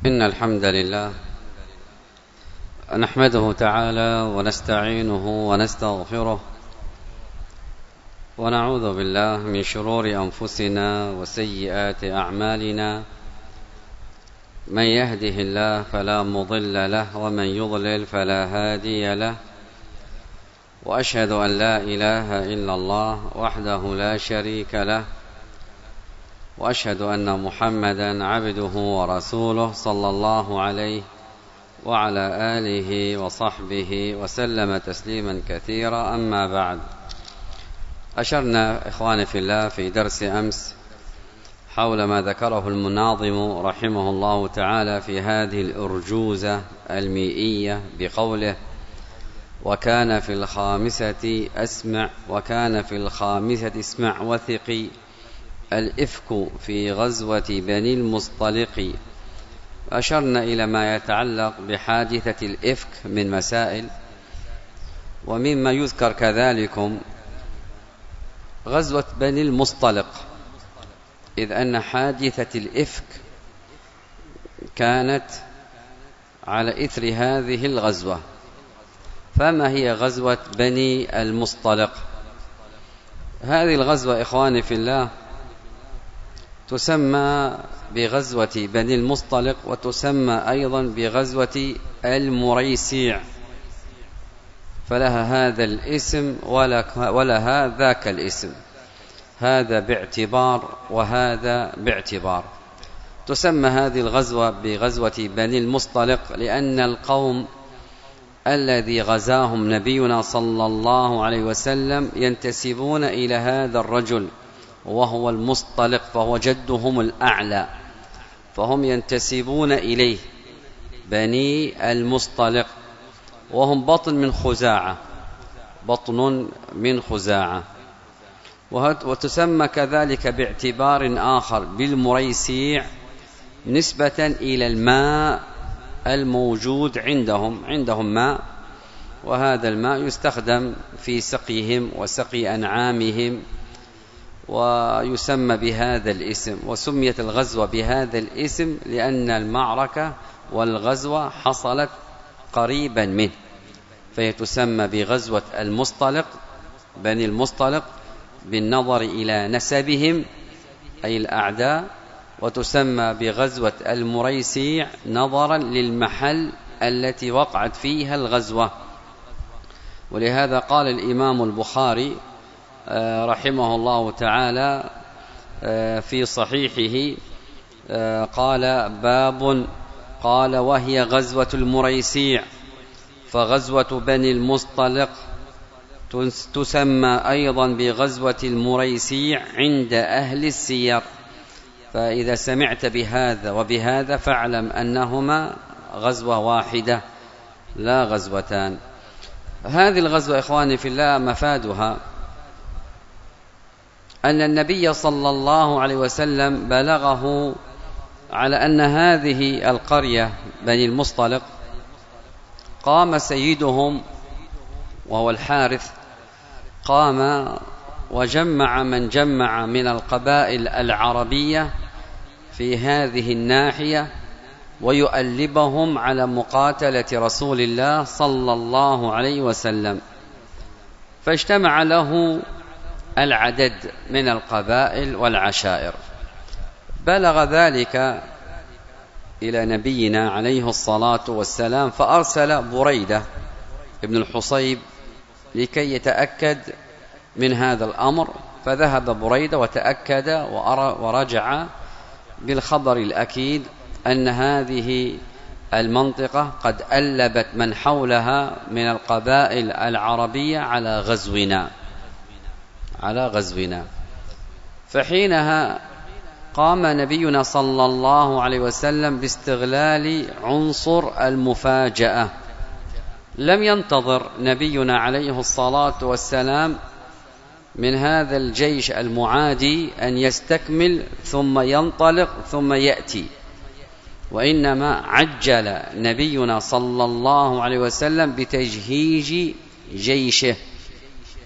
إن الحمد لله نحمده تعالى ونستعينه ونستغفره ونعوذ بالله من شرور أنفسنا وسيئات أعمالنا. من يهده الله فلا مضل له ومن يضلل فلا هادي له، وأشهد أن لا إله إلا الله وحده لا شريك له، وأشهد أن محمدا عبده ورسوله صلى الله عليه وعلى آله وصحبه وسلم تسليما كثيرا. أما بعد، أشرنا إخواني في الله في درس أمس حول ما ذكره المناظم رحمه الله تعالى في هذه الأرجوزة المئية بقوله: وكان في الخامسة اسمع وثقي الإفك في غزوة بني المصطلق. أشرنا إلى ما يتعلق بحادثة الإفك من مسائل، ومما يذكر كذلكم غزوة بني المصطلق، إذ أن حادثة الإفك كانت على إثر هذه الغزوة. فما هي غزوة بني المصطلق؟ هذه الغزوة إخواني في الله تسمى بغزوة بني المصطلق، وتسمى أيضا بغزوة المريسيع، فلها هذا الاسم ولها ذاك الاسم، هذا باعتبار وهذا باعتبار. تسمى هذه الغزوة بغزوة بني المصطلق لأن القوم الذي غزاهم نبينا صلى الله عليه وسلم ينتسبون إلى هذا الرجل وهو المصطلق، فهو جدهم الأعلى، فهم ينتسبون إليه بني المصطلق، وهم بطن من خزاعة. وتسمى كذلك باعتبار آخر بالمريسيع نسبة إلى الماء الموجود عندهم ماء، وهذا الماء يستخدم في سقيهم وسقي أنعامهم، ويسمى بهذا الاسم. وسميت الغزوة بهذا الاسم لأن المعركة والغزوة حصلت قريبا منه، فهي تسمى بغزوة المصطلق بني المصطلق بالنظر إلى نسبهم أي الأعداء، وتسمى بغزوة المريسيع نظرا للمحل التي وقعت فيها الغزوة. ولهذا قال الإمام البخاري رحمه الله تعالى في صحيحه قال وهي غزوة المريسيع، فغزوة بني المصطلق تسمى أيضا بغزوة المريسيع عند أهل السير. فإذا سمعت بهذا وبهذا فاعلم أنهما غزوة واحدة لا غزوتان. هذه الغزوة إخواني في الله مفادها أن النبي صلى الله عليه وسلم بلغه على أن هذه القرية بني المصطلق قام سيدهم وهو الحارث، قام وجمع من جمع من القبائل العربية في هذه الناحية ويؤلبهم على مقاتلة رسول الله صلى الله عليه وسلم، فاجتمع له العدد من القبائل والعشائر. بلغ ذلك إلى نبينا عليه الصلاة والسلام، فأرسل بريدة ابن الحصيب لكي يتأكد من هذا الأمر، فذهب بريدة وتأكد ورجع بالخبر الأكيد أن هذه المنطقة قد ألبت من حولها من القبائل العربية على غزونا. فحينها قام نبينا صلى الله عليه وسلم باستغلال عنصر المفاجأة. لم ينتظر نبينا عليه الصلاة والسلام من هذا الجيش المعادي أن يستكمل ثم ينطلق ثم يأتي، وإنما عجل نبينا صلى الله عليه وسلم بتجهيز جيشه،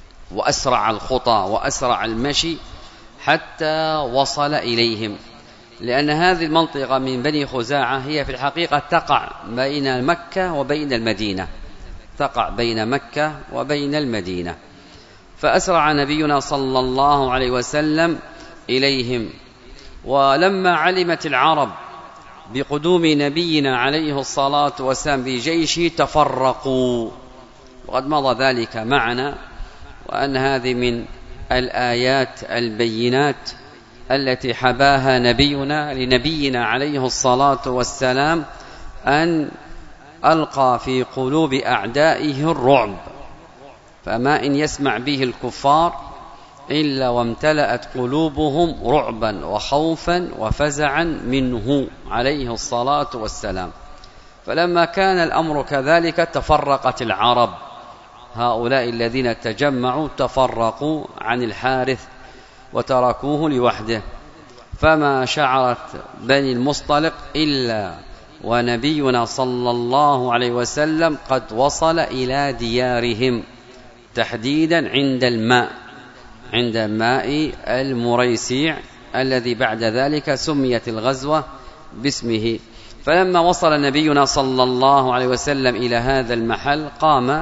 وأسرع الخطى وأسرع المشي حتى وصل إليهم. لأن هذه المنطقة من بني خزاعة هي في الحقيقة تقع بين مكة وبين المدينة، تقع بين مكة وبين المدينة. فأسرع نبينا صلى الله عليه وسلم إليهم. ولما علمت العرب بقدوم نبينا عليه الصلاة والسلام بجيشه تفرقوا، وقد مضى ذلك معنا، وأن هذه من الآيات البينات التي حباها لنبينا عليه الصلاة والسلام، أن ألقى في قلوب أعدائه الرعب، فما إن يسمع به الكفار إلا وامتلأت قلوبهم رعبا وخوفا وفزعا منه عليه الصلاة والسلام. فلما كان الأمر كذلك تفرقت العرب، هؤلاء الذين تجمعوا تفرقوا عن الحارث وتركوه لوحده. فما شعرت بني المصطلق إلا ونبينا صلى الله عليه وسلم قد وصل إلى ديارهم، تحديدا عند ماء المريسيع الذي بعد ذلك سميت الغزوة باسمه. فلما وصل نبينا صلى الله عليه وسلم إلى هذا المحل قام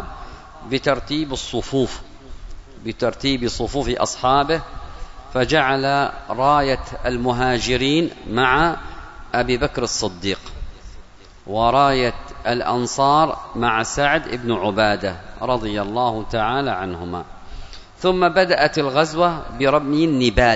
بترتيب صفوف أصحابه، فجعل راية المهاجرين مع أبي بكر الصديق، وراية الأنصار مع سعد بن عبادة رضي الله تعالى عنهما. ثم بدأت الغزوة برمي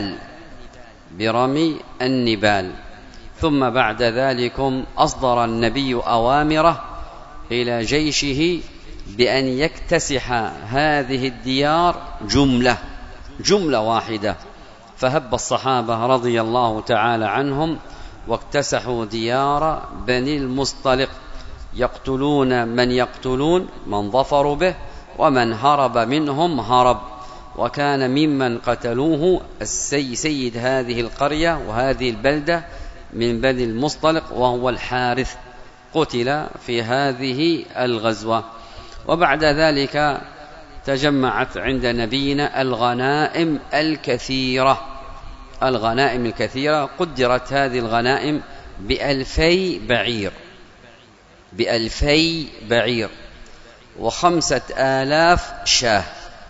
النبال. ثم بعد ذلك أصدر النبي أوامره إلى جيشه بأن يكتسح هذه الديار جملة واحدة. فهب الصحابة رضي الله تعالى عنهم واكتسحوا ديار بني المصطلق، يقتلون من ظفروا به، ومن هرب منهم هرب. وكان ممن قتلوه سيد هذه القرية وهذه البلدة من بني المصطلق، وهو الحارث، قتل في هذه الغزوة. وبعد ذلك تجمعت عند نبينا الغنائم الكثيرة. قدرت هذه الغنائم ب2000 بعير 5000 شاه.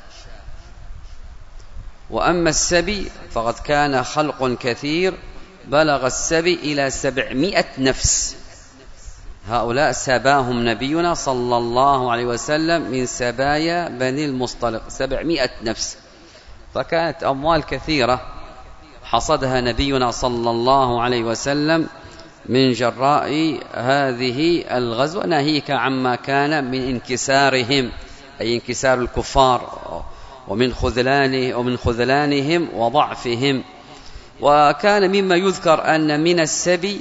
وأما السبي فقد كان خلق كثير، بلغ السبي إلى 700 نفس. هؤلاء سباهم نبينا صلى الله عليه وسلم من سبايا بني المصطلق 700 نفس. فكانت أموال كثيرة حصدها نبينا صلى الله عليه وسلم من جراء هذه الغزوة، ناهيك عما كان من انكسارهم، أي انكسار الكفار ومن خذلانهم وضعفهم. وكان مما يذكر أن من السبي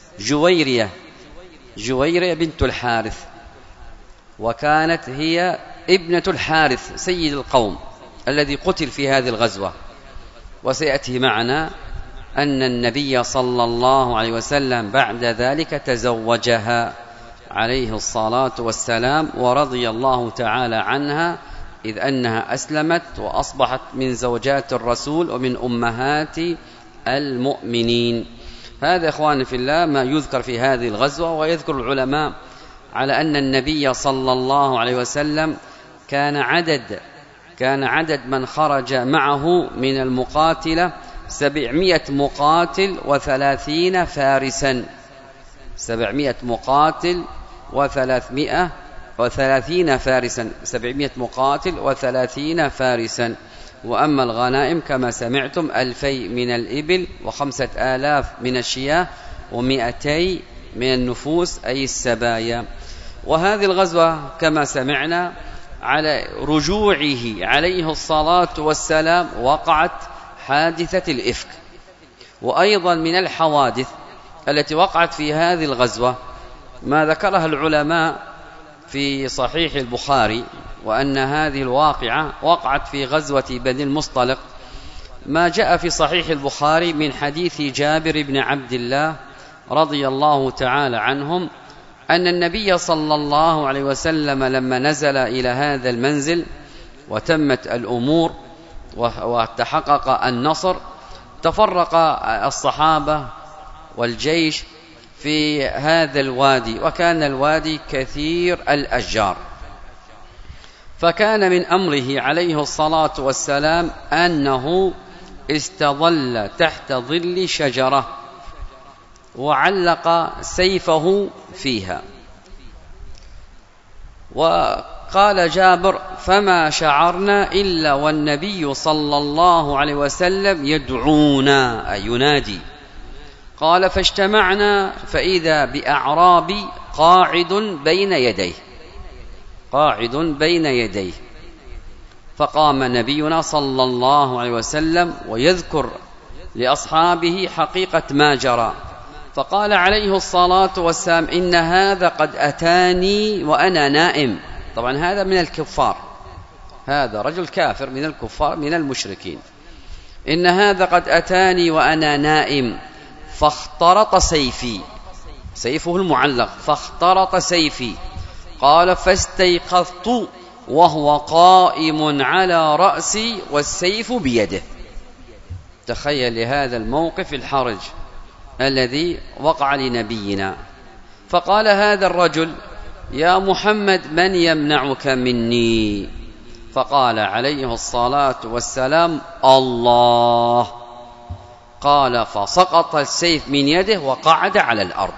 جويرية بنت الحارث، وكانت هي ابنة الحارث سيد القوم الذي قتل في هذه الغزوة. وسيأتي معنا أن النبي صلى الله عليه وسلم بعد ذلك تزوجها عليه الصلاة والسلام، ورضي الله تعالى عنها، إذ أنها أسلمت وأصبحت من زوجات الرسول ومن أمهات المؤمنين. هذا إخواني في الله ما يذكر في هذه الغزوة. ويذكر العلماء على أن النبي صلى الله عليه وسلم كان عدد من خرج معه من المقاتلة 700 مقاتل و30 فارسا. 700 مقاتل و30 فارسا. 700 مقاتل و30 فارسا. وأما الغنائم كما سمعتم 2000 من الإبل و5000 من الشياه و200 من النفوس أي السبايا. وهذه الغزوة كما سمعنا على رجوعه عليه الصلاة والسلام وقعت حادثة الإفك. وأيضا من الحوادث التي وقعت في هذه الغزوة ما ذكرها العلماء في صحيح البخاري، وأن هذه الواقعة وقعت في غزوة بني المصطلق. ما جاء في صحيح البخاري من حديث جابر بن عبد الله رضي الله تعالى عنهم أن النبي صلى الله عليه وسلم لما نزل إلى هذا المنزل وتمت الأمور وتحقق النصر، تفرق الصحابة والجيش في هذا الوادي، وكان الوادي كثير الأشجار. فكان من أمره عليه الصلاة والسلام أنه استظل تحت ظل شجرة وعلق سيفه فيها. وقال جابر: فما شعرنا إلا والنبي صلى الله عليه وسلم يدعونا، أي ينادي. قال: فاجتمعنا فإذا بأعرابي قاعد بين يديه. فقام نبينا صلى الله عليه وسلم ويذكر لأصحابه حقيقة ما جرى، فقال عليه الصلاة والسلام: إن هذا قد أتاني وأنا نائم. طبعا هذا من الكفار، هذا رجل كافر من الكفار من المشركين. إن هذا قد أتاني وأنا نائم فاخترط سيفي، سيفه المعلق، فاخترط سيفي. قال: فاستيقظت وهو قائم على رأسي والسيف بيده. تخيل لهذا الموقف الحرج الذي وقع لنبينا. فقال هذا الرجل: يا محمد من يمنعك مني؟ فقال عليه الصلاة والسلام: الله. قال: فسقط السيف من يده وقعد على الأرض.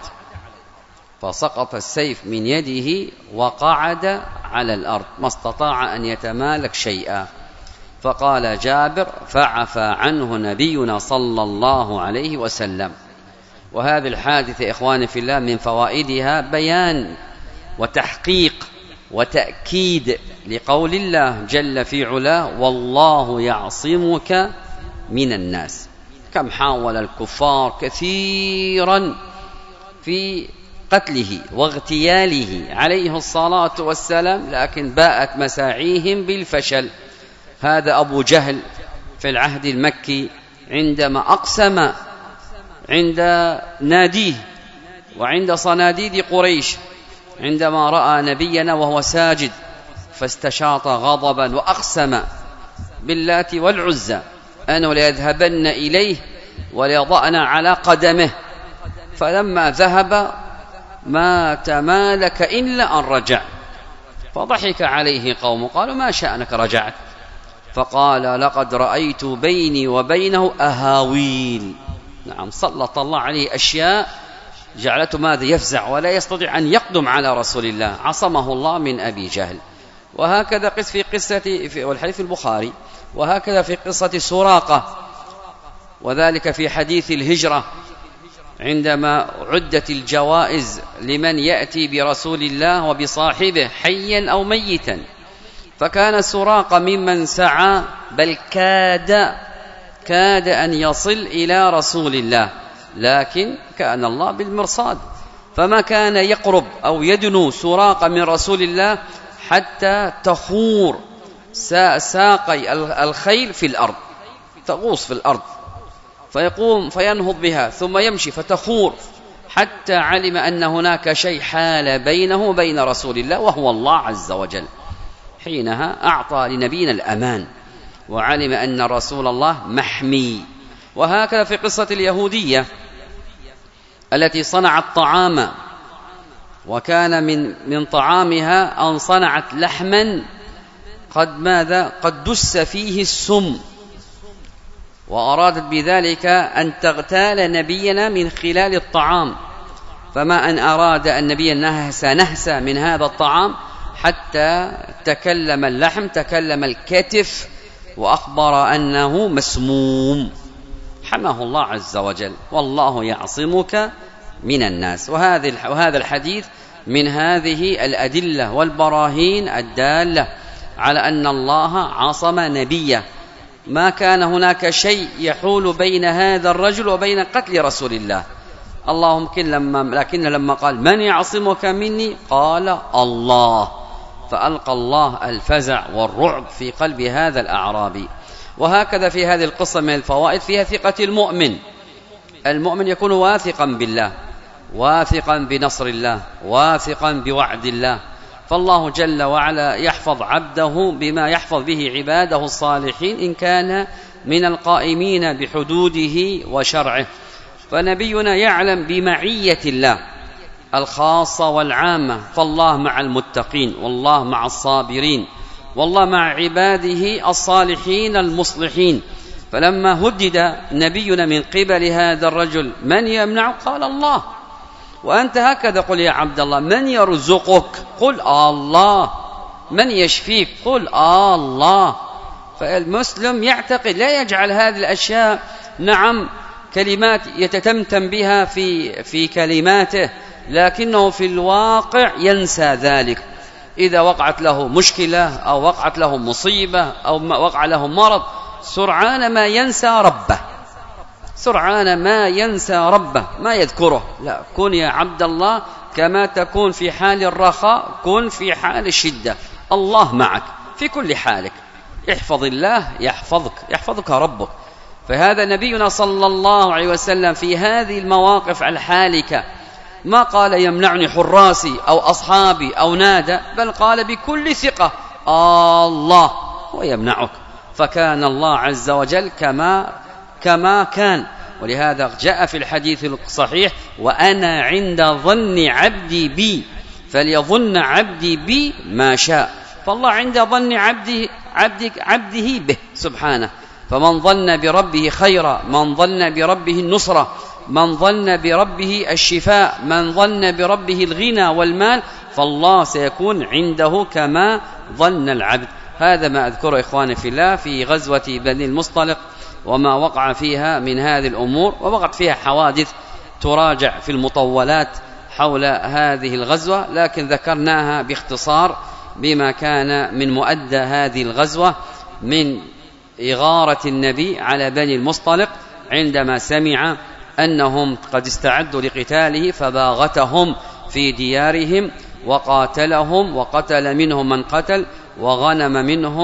فسقط السيف من يده وقعد على الأرض، ما استطاع أن يتمالك شيئا. فقال جابر: فعفى عنه نبينا صلى الله عليه وسلم. وهذه الحادثة إخواني في الله من فوائدها بيان وتحقيق وتأكيد لقول الله جل في علاه: والله يعصمك من الناس. كم حاول الكفار كثيرا في قتله واغتياله عليه الصلاة والسلام، لكن باءت مساعيهم بالفشل. هذا أبو جهل في العهد المكي عندما أقسم عند ناديه وعند صناديد قريش، عندما رأى نبينا وهو ساجد فاستشاط غضبا وأقسم باللات والعزى أنه ليذهبن إليه وليضعن على قدمه. فلما ذهب ما تمالك إلا أن رجع، فضحك عليه قومه، قالوا: ما شأنك رجعت؟ فقال: لقد رأيت بيني وبينه أهاويل. نعم، سلط الله عليه أشياء جعلته ماذا؟ يفزع ولا يستطيع أن يقدم على رسول الله، عصمه الله من أبي جهل. وهكذا قس في قصة والحديث البخاري، وهكذا في قصة سراقة، وذلك في حديث الهجرة عندما عدت الجوائز لمن يأتي برسول الله وبصاحبه حيا أو ميتا، فكان سراقة ممن سعى بل كاد أن يصل إلى رسول الله، لكن كان الله بالمرصاد، فما كان يقرب أو يدنو سراقة من رسول الله حتى تخور ساقي الخيل في الأرض، تغوص في الأرض، فيقوم فينهض بها ثم يمشي فتخور، حتى علم أن هناك شيء حال بينه وبين رسول الله وهو الله عز وجل. حينها أعطى لنبينا الأمان وعلم أن رسول الله محمي. وهكذا في قصة اليهودية التي صنعت طعاما، وكان من طعامها أن صنعت لحما قد دس فيه السم، وأرادت بذلك أن تغتال نبينا من خلال الطعام، فما أن أراد النبي نهسى من هذا الطعام حتى تكلم اللحم، تكلم الكتف، وأخبر أنه مسموم، حماه الله عز وجل. والله يعصمك من الناس. وهذا الحديث من هذه الأدلة والبراهين الدالة على أن الله عصم نبيه، ما كان هناك شيء يحول بين هذا الرجل وبين قتل رسول الله. اللهم لكن لما قال: من يعصمك مني؟ قال: الله، فألقى الله الفزع والرعب في قلب هذا الأعرابي. وهكذا في هذه القصة من الفوائد فيها ثقة المؤمن. المؤمن يكون واثقا بالله، واثقا بنصر الله، واثقا بوعد الله، فالله جل وعلا يحفظ عبده بما يحفظ به عباده الصالحين إن كان من القائمين بحدوده وشرعه. فنبينا يعلم بمعية الله الخاصة والعامة، فالله مع المتقين، والله مع الصابرين، والله مع عباده الصالحين المصلحين. فلما هدد نبينا من قبل هذا الرجل من يمنعه؟ قال الله. وأنت هكذا قل يا عبد الله: من يرزقك؟ قل الله. من يشفيك؟ قل الله. فالمسلم يعتقد، لا يجعل هذه الأشياء كلمات يتتمتم بها في كلماته، لكنه في الواقع ينسى ذلك. إذا وقعت له مشكلة أو وقعت له مصيبة أو وقع له مرض، سرعان ما ينسى ربه، سرعان ما ينسى ربه، ما يذكره. لا، كن يا عبد الله كما تكون في حال الرخاء كن في حال الشدة. الله معك في كل حالك. احفظ الله يحفظك ربك. فهذا نبينا صلى الله عليه وسلم في هذه المواقف الحالكة ما قال يمنعني حراسي أو أصحابي أو نادى، بل قال بكل ثقة: الله ويمنعك. فكان الله عز وجل كما كان. ولهذا جاء في الحديث الصحيح: وأنا عند ظن عبدي بي فليظن عبدي بي ما شاء. فالله عند ظن عبده به سبحانه. فمن ظن بربه خيرا، من ظن بربه النصرة، من ظن بربه الشفاء، من ظن بربه الغنى والمال، فالله سيكون عنده كما ظن العبد. هذا ما أذكره إخواني في الله في غزوة بني المصطلق وما وقع فيها من هذه الأمور. ووقعت فيها حوادث تراجع في المطولات حول هذه الغزوة، لكن ذكرناها باختصار بما كان من مؤدى هذه الغزوة من إغارة النبي على بني المصطلق عندما سمع أنهم قد استعدوا لقتاله، فباغتهم في ديارهم وقاتلهم، وقتل منهم من قتل، وغنم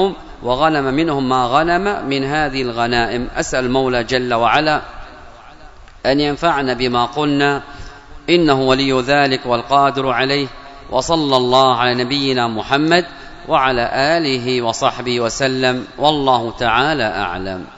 منهم ما غنم من هذه الغنائم. أسأل المولى جل وعلا أن ينفعنا بما قلنا، إنه ولي ذلك والقادر عليه. وصلى الله على نبينا محمد وعلى آله وصحبه وسلم، والله تعالى أعلم.